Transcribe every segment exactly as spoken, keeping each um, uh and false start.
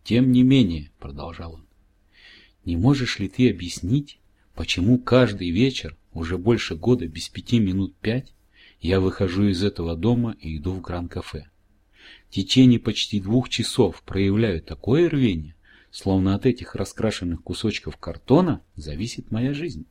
«Тем не менее», — продолжал он, — «не можешь ли ты объяснить, почему каждый вечер, уже больше года без пяти минут пять, я выхожу из этого дома и иду в Гран-кафе? В течение почти двух часов проявляю такое рвение, словно от этих раскрашенных кусочков картона зависит моя жизнь».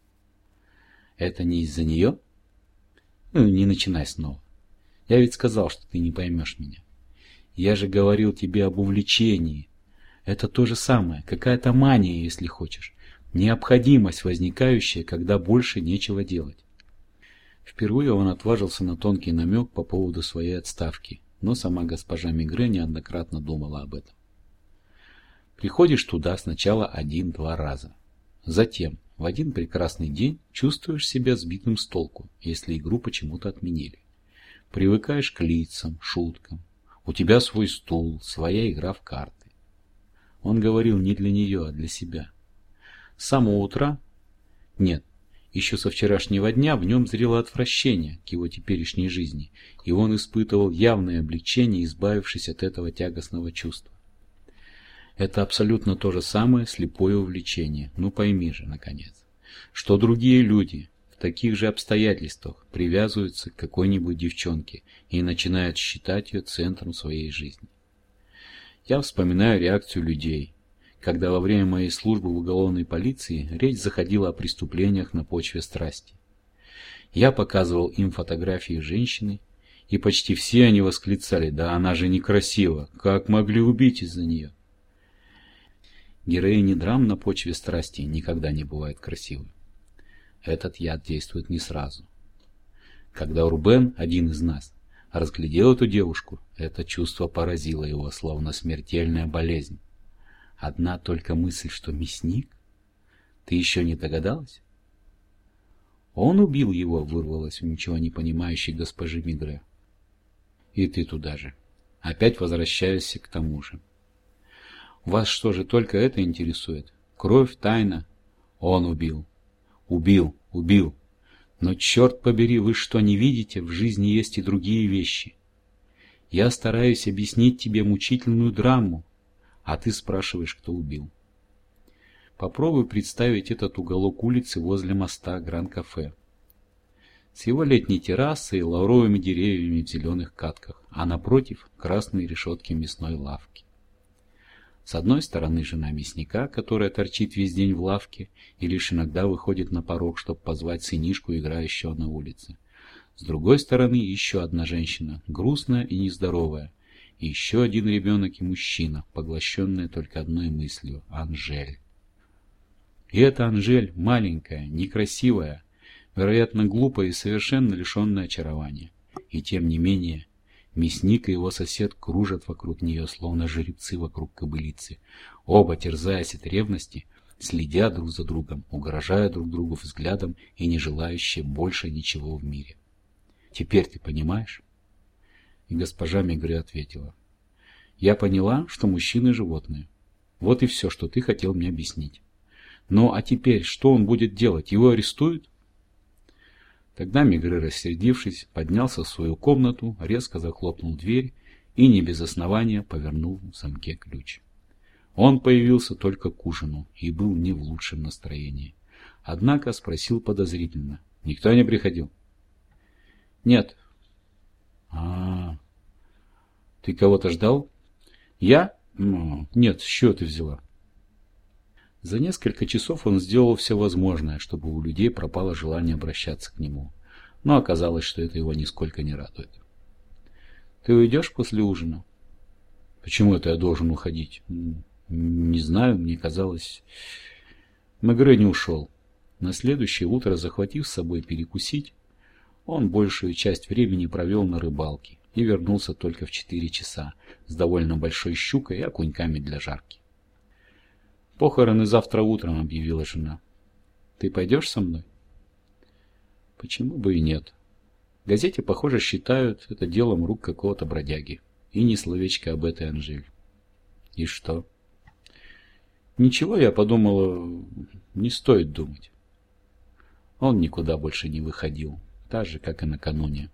«Это не из-за нее?» «Ну, не начинай снова. Я ведь сказал, что ты не поймешь меня. Я же говорил тебе об увлечении. Это то же самое, какая-то мания, если хочешь. Необходимость, возникающая, когда больше нечего делать». Впервые он отважился на тонкий намек по поводу своей отставки, но сама госпожа Мегре неоднократно думала об этом. Приходишь туда сначала один-два раза. Затем, в один прекрасный день, чувствуешь себя сбитым с толку, если игру почему-то отменили. Привыкаешь к лицам, шуткам. У тебя свой стул, своя игра в карты. Он говорил не для нее, а для себя. С самого утра? Нет, еще со вчерашнего дня в нем зрело отвращение к его теперешней жизни, и он испытывал явное облегчение, избавившись от этого тягостного чувства. Это абсолютно то же самое слепое увлечение, ну пойми же, наконец, что другие люди в таких же обстоятельствах привязываются к какой-нибудь девчонке и начинают считать ее центром своей жизни. Я вспоминаю реакцию людей, когда во время моей службы в уголовной полиции речь заходила о преступлениях на почве страсти. Я показывал им фотографии женщины, и почти все они восклицали: «Да она же некрасива, как могли убить из-за нее?» Героини драм на почве страсти никогда не бывают красивы. Этот яд действует не сразу. Когда Рубен, один из нас, разглядел эту девушку, это чувство поразило его, словно смертельная болезнь. Одна только мысль, что мясник? Ты еще не догадалась? Он убил его, вырвалось у ничего не понимающей госпожи Мегре. И ты туда же. Опять возвращаешься к тому же. Вас что же только это интересует? Кровь, тайна? Он убил. Убил, убил. Но черт побери, вы что, не видите? В жизни есть и другие вещи. Я стараюсь объяснить тебе мучительную драму, а ты спрашиваешь, кто убил. Попробуй представить этот уголок улицы возле моста Гран-кафе. С его летней террасой и лавровыми деревьями в зеленых катках, а напротив красные решетки мясной лавки. С одной стороны жена мясника, которая торчит весь день в лавке и лишь иногда выходит на порог, чтобы позвать сынишку, играющего на улице. С другой стороны еще одна женщина, грустная и нездоровая, и еще один ребенок и мужчина, поглощенные только одной мыслью – Анжель. И эта Анжель маленькая, некрасивая, вероятно глупая и совершенно лишенная очарования. И тем не менее, мясник и его сосед кружат вокруг нее, словно жеребцы вокруг кобылицы, оба, терзаясь от ревности, следя друг за другом, угрожая друг другу взглядом и не желающие больше ничего в мире. Теперь ты понимаешь? И госпожа Мегре ответила: я поняла, что мужчины животные. Вот и все, что ты хотел мне объяснить. Ну а теперь что он будет делать? Его арестуют? Тогда Мегре, рассердившись, поднялся в свою комнату, резко захлопнул дверь и не без основания повернул в замке ключ. Он появился только к ужину и был не в лучшем настроении. Однако спросил подозрительно: никто не приходил? Нет. А, ты кого-то ждал? Я? Ну, нет, с чего ты взяла? За несколько часов он сделал все возможное, чтобы у людей пропало желание обращаться к нему. Но оказалось, что это его нисколько не радует. Ты уйдешь после ужина? Почему это я должен уходить? Не знаю, мне казалось... Мегре не ушел. На следующее утро, захватив с собой перекусить, он большую часть времени провел на рыбалке и вернулся только в четыре часа с довольно большой щукой и окуньками для жарки. «Похороны завтра утром», — объявила жена. «Ты пойдешь со мной?» «Почему бы и нет? В газете, похоже, считают это делом рук какого-то бродяги. И ни словечко об этой Анжель». «И что?» «Ничего, я подумала, не стоит думать». Он никуда больше не выходил, так же, как и накануне.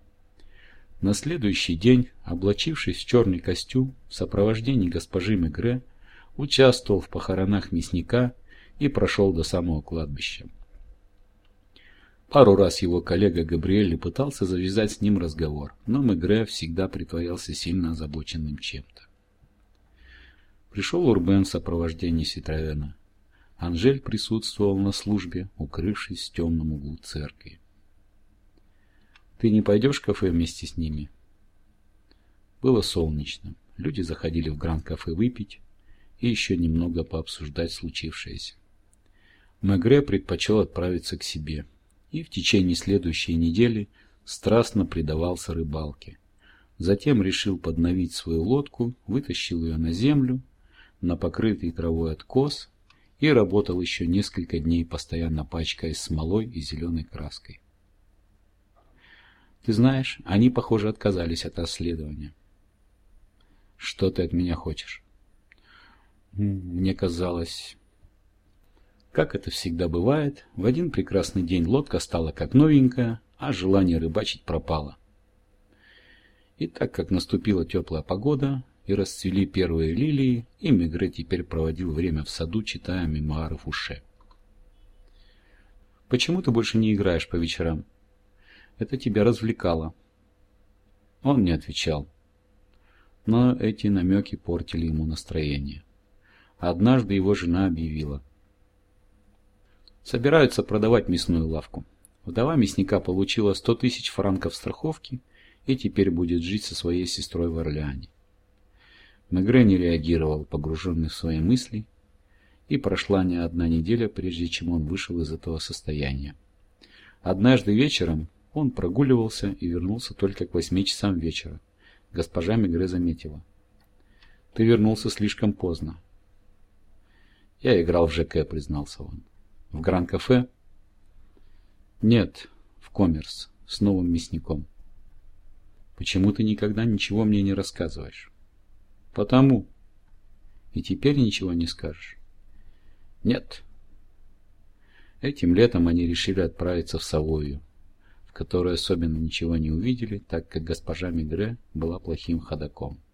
На следующий день, облачившись в черный костюм в сопровождении госпожи Мегре, участвовал в похоронах мясника и прошел до самого кладбища. Пару раз его коллега Габриэль пытался завязать с ним разговор, но Мегре всегда притворялся сильно озабоченным чем-то. Пришел Урбен в сопровождении Ситроена. Анжель присутствовал на службе, укрывшись в темном углу церкви. «Ты не пойдешь в кафе вместе с ними?» Было солнечно. Люди заходили в Гранд-кафе выпить и еще немного пообсуждать случившееся. Мегре предпочел отправиться к себе и в течение следующей недели страстно предавался рыбалке. Затем решил подновить свою лодку, вытащил ее на землю, на покрытый травой откос и работал еще несколько дней, постоянно пачкаясь смолой и зеленой краской. «Ты знаешь, они, похоже, отказались от расследования». «Что ты от меня хочешь?» «Мне казалось...» Как это всегда бывает, в один прекрасный день лодка стала как новенькая, а желание рыбачить пропало. И так как наступила теплая погода и расцвели первые лилии, и Мегре теперь проводил время в саду, читая мемуары Фуше. «Почему ты больше не играешь по вечерам? Это тебя развлекало». Он не отвечал, но эти намеки портили ему настроение. Однажды его жена объявила: собираются продавать мясную лавку. Вдова мясника получила сто тысяч франков страховки и теперь будет жить со своей сестрой в Орлеане. Мегре не реагировал, погруженный в свои мысли, и прошла не одна неделя, прежде чем он вышел из этого состояния. Однажды вечером он прогуливался и вернулся только к восьми часам вечера. Госпожа Мегре заметила: «Ты вернулся слишком поздно». «Я играл в ЖК», — признался он. «В Гранд-кафе?» «Нет, в Коммерс, с новым мясником». «Почему ты никогда ничего мне не рассказываешь?» «Потому». «И теперь ничего не скажешь?» «Нет». Этим летом они решили отправиться в Савойю, в которой особенно ничего не увидели, так как госпожа Мегре была плохим ходоком.